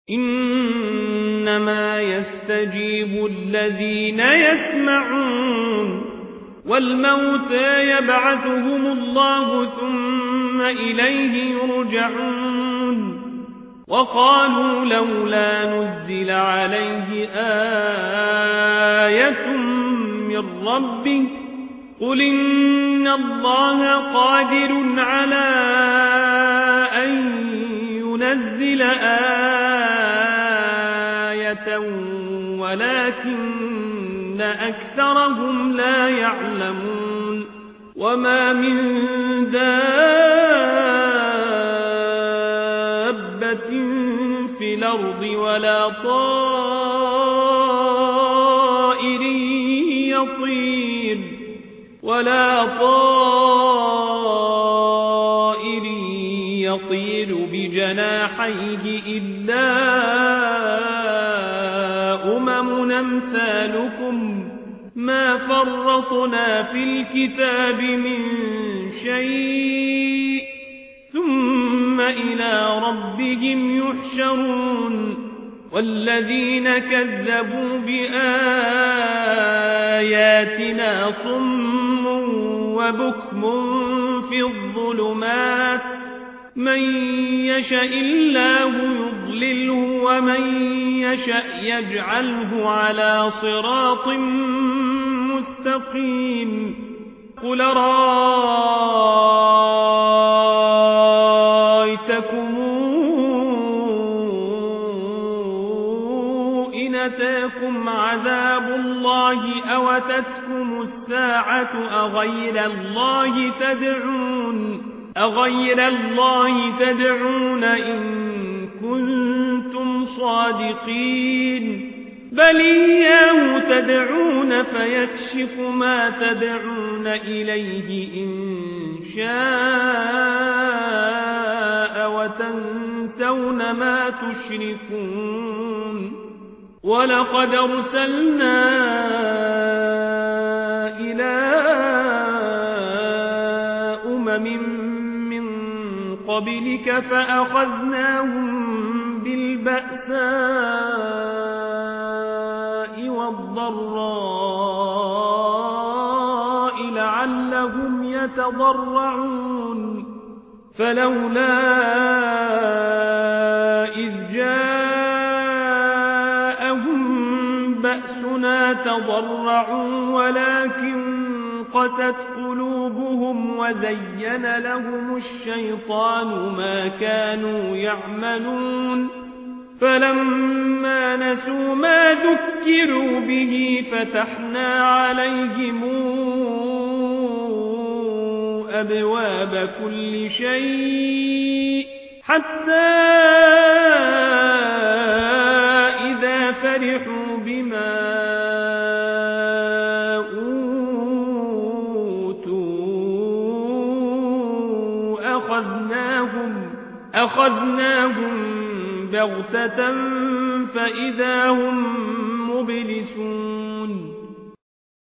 إنما يستجيب الذين يسمعون والموتى يبعثهم الله ثم إليه يرجعون وقالوا لولا نزل عليه آية من ربه قل إن الله قادر على أن ينزل آية ولكن أكثرهم لا يعلمون وما من دابة في الأرض ولا طائر يطير بجناحيه إلا أمثالكم ما فرطنا في الكتاب من شيء ثم إلى ربهم يحشرون والذين كذبوا بآياتنا صم وبكم في الظلمات من يشاء الله يضلله ومن يشاء يجعله على صراط مستقيم قل رأيتكم إن أتاكم عذاب الله أو أتتكم الساعة أغير الله تدعون إن كنتم صادقين بل إياه تدعون فيكشف ما تدعون إليه إن شاء وتنسون ما تشركون ولقد أرسلنا إلى من قبلك فأخذناهم بالبأساء والضراء لعلهم يتضرعون فلولا إذ جاءهم بأسنا تضرعوا ولكن قست قلوبهم وزين لهم الشيطان ما كانوا يعملون فلما نسوا ما ذكروا به فتحنا عليهم أبواب كل شيء حتى إذا فرحوا بما أخذناهم بغتة فإذا هم مبلسون